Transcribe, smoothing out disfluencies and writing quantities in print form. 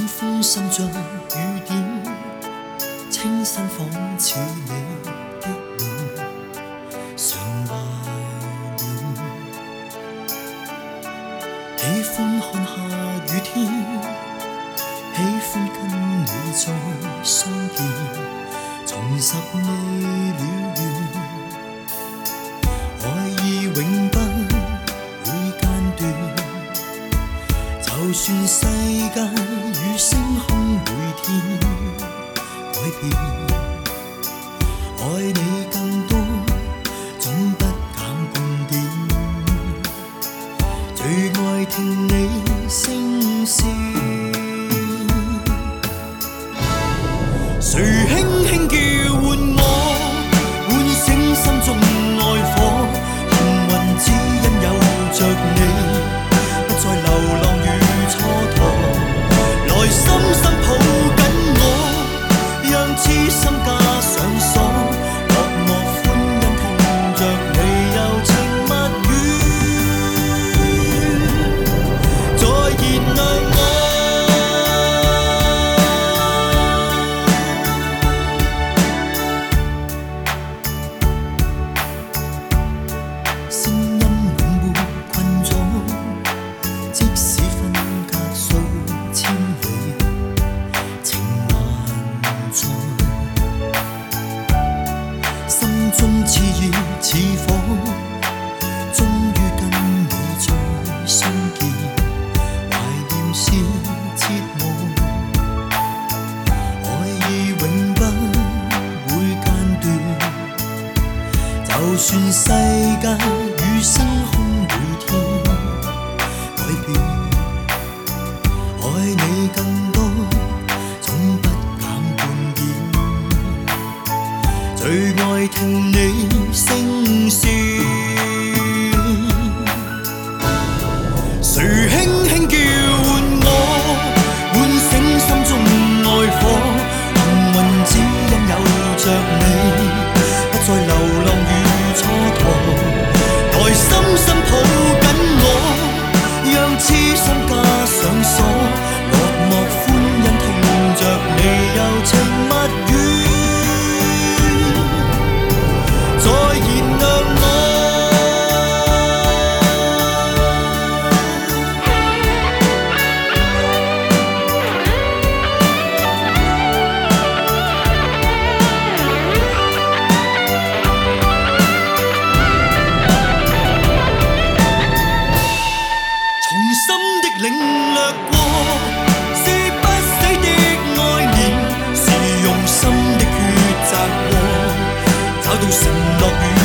風滲着雨點，清新仿似你的臉，常懷念。喜歡看下雨天，喜歡跟你再相見，重拾未了緣，愛意永不會間斷。就算世間與星空每天改變，愛你更多總不減半點，最愛聽你聲線。誰輕輕叫喚我，喚醒心中愛火，幸運只因有着你，不再流浪與蹉跎，來深深抱緊我，讓痴心加上鎖，落寞歡欣聽着你柔情蜜語，再燃亮我。聲音永沒困阻，即使分隔數千里，情還在，心中熾熱似火，終於跟你再相見，懷念是折磨，愛意永不會間斷。就算世界與星空每天改變，愛你更多總不減半點，最愛聽你聲線。誰輕輕叫喚我，喚醒心中愛火，幸運只因有着你，不再流浪與蹉跎，來深深抱緊我，讓痴心加上鎖，落寞歡欣聽着你柔情蜜語，再燃亮我。領略過是不死的愛念，是用心的抉擇過，找到承諾與